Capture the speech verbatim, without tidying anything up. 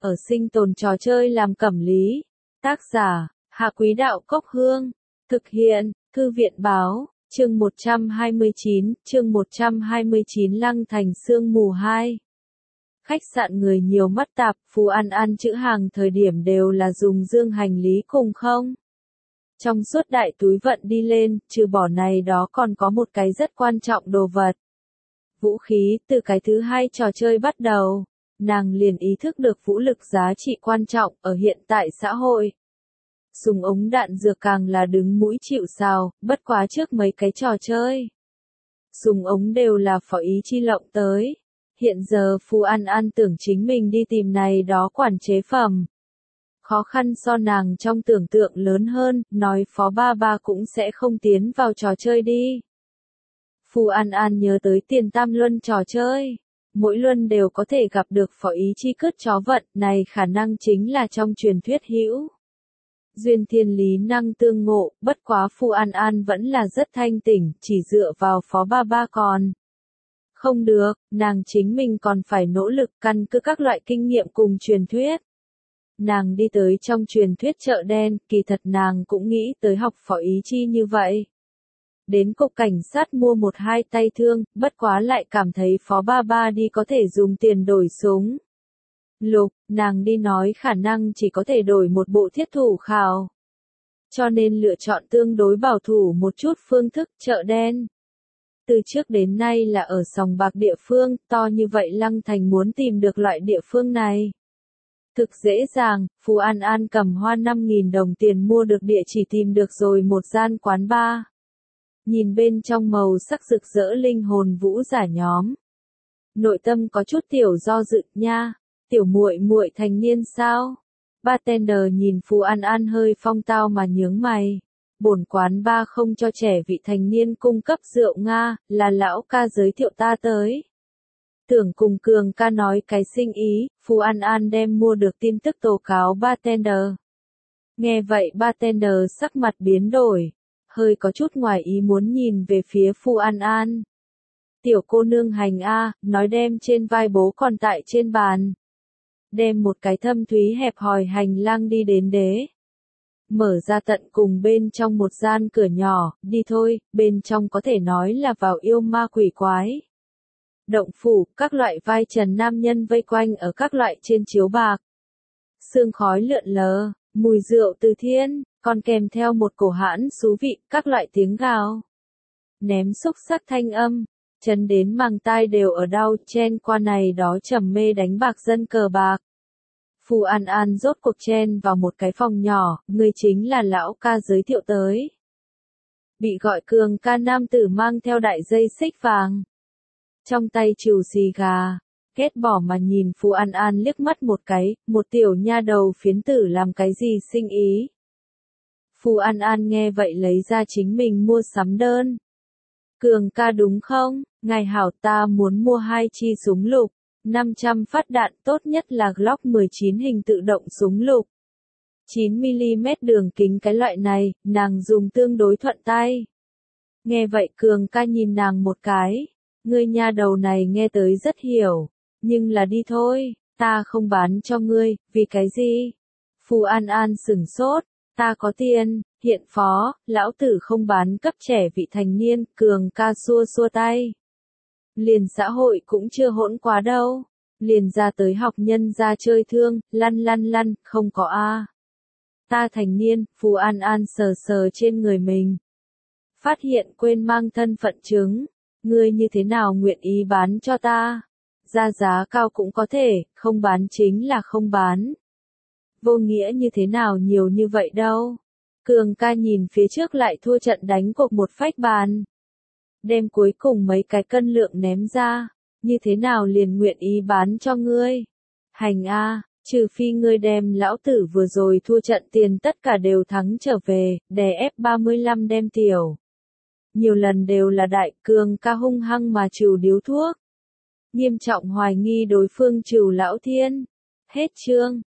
ở sinh tồn trò chơi làm cẩm lý. Tác giả, Hạ Quý Đạo Cốc Hương. Thực hiện, Thư viện Báo, chương một trăm hai mươi chín, chương một trăm hai mươi chín Lăng Thành Sương Mù hai. Khách sạn người nhiều mắt tạp, Phú An An chữ hàng thời điểm đều là dùng dương hành lý cùng không. Trong suốt đại túi vận đi lên, trừ bỏ này đó còn có một cái rất quan trọng đồ vật. Vũ khí, từ cái thứ hai trò chơi bắt đầu, nàng liền ý thức được vũ lực giá trị quan trọng ở hiện tại xã hội. Súng ống đạn dược càng là đứng mũi chịu sào, bất quá trước mấy cái trò chơi. Súng ống đều là phó ý chi lộng tới. Hiện giờ Phú An An tưởng chính mình đi tìm này đó quản chế phẩm. Khó khăn so nàng trong tưởng tượng lớn hơn, nói phó ba ba cũng sẽ không tiến vào trò chơi đi. Phú An An nhớ tới tiền tam luân trò chơi. Mỗi luân đều có thể gặp được phó ý chi cướp chó vận, này khả năng chính là trong truyền thuyết hữu. Duyên thiên lý năng tương ngộ, bất quá Phú An An vẫn là rất thanh tỉnh, chỉ dựa vào phó ba ba còn. Không được, nàng chính mình còn phải nỗ lực căn cứ các loại kinh nghiệm cùng truyền thuyết. Nàng đi tới trong truyền thuyết chợ đen, kỳ thật nàng cũng nghĩ tới học phó ý chi như vậy. Đến cục cảnh sát mua một hai tay thương, bất quá lại cảm thấy phó ba ba đi có thể dùng tiền đổi súng. Lục, nàng đi nói khả năng chỉ có thể đổi một bộ thiết thủ khảo. Cho nên lựa chọn tương đối bảo thủ một chút phương thức chợ đen. Từ trước đến nay là ở sòng bạc địa phương, to như vậy Lăng Thành muốn tìm được loại địa phương này. Thực dễ dàng, Phú An An cầm hoa năm nghìn đồng tiền mua được địa chỉ tìm được rồi một gian quán bar. Nhìn bên trong màu sắc rực rỡ linh hồn vũ giả nhóm. Nội tâm có chút tiểu do dự nha, tiểu muội muội thành niên sao? Bartender nhìn Phú An An hơi phong tao mà nhướng mày. Bổn quán ba không cho trẻ vị thành niên cung cấp rượu Nga, là lão ca giới thiệu ta tới. Tưởng cùng Cường ca nói cái sinh ý, Phú An An đem mua được tin tức tố cáo bartender. Nghe vậy bartender sắc mặt biến đổi, hơi có chút ngoài ý muốn nhìn về phía Phú An An. Tiểu cô nương hành a, nói đem trên vai bố còn tại trên bàn. Đem một cái thâm thúy hẹp hòi hành lang đi đến đế. Mở ra tận cùng bên trong một gian cửa nhỏ, đi thôi, bên trong có thể nói là vào yêu ma quỷ quái. Động phủ, các loại vai trần nam nhân vây quanh ở các loại trên chiếu bạc. Sương khói lượn lờ, mùi rượu từ thiên, còn kèm theo một cổ hãn xú vị, các loại tiếng gào. Ném xúc sắc thanh âm, chấn đến màng tai đều ở đau, chen qua này đó trầm mê đánh bạc dân cờ bạc. Phú An An rốt cuộc chen vào một cái phòng nhỏ, người chính là lão ca giới thiệu tới. Bị gọi Cường ca nam tử mang theo đại dây xích vàng. Trong tay trừ xì gà, ghét bỏ mà nhìn Phú An An liếc mắt một cái, một tiểu nha đầu phiến tử làm cái gì sinh ý. Phú An An nghe vậy lấy ra chính mình mua sắm đơn. Cường ca đúng không, ngài hảo ta muốn mua hai chi súng lục. năm trăm phát đạn tốt nhất là Glock mười chín hình tự động súng lục. chín mi li mét đường kính cái loại này, nàng dùng tương đối thuận tay. Nghe vậy Cường ca nhìn nàng một cái. Ngươi nha đầu này nghe tới rất hiểu. Nhưng là đi thôi, ta không bán cho ngươi, vì cái gì? Phú An An sửng sốt, ta có tiền, hiện phó, lão tử không bán cấp trẻ vị thành niên, Cường ca xua xua tay. Liền xã hội cũng chưa hỗn quá đâu. Liền ra tới học nhân ra chơi thương, lăn lăn lăn, không có a. Ta thành niên, Phú An An sờ sờ trên người mình. Phát hiện quên mang thân phận chứng. Ngươi như thế nào nguyện ý bán cho ta? Ra giá cao cũng có thể, không bán chính là không bán. Vô nghĩa như thế nào nhiều như vậy đâu. Cường ca nhìn phía trước lại thua trận đánh cuộc một phách bàn. Đem cuối cùng mấy cái cân lượng ném ra, như thế nào liền nguyện ý bán cho ngươi. Hành a, trừ phi ngươi đem lão tử vừa rồi thua trận tiền tất cả đều thắng trở về, đè ép ba mươi lăm đem tiểu. Nhiều lần đều là đại Cường ca hung hăng mà trừ điếu thuốc. Nghiêm trọng hoài nghi đối phương trừ lão thiên. Hết chương.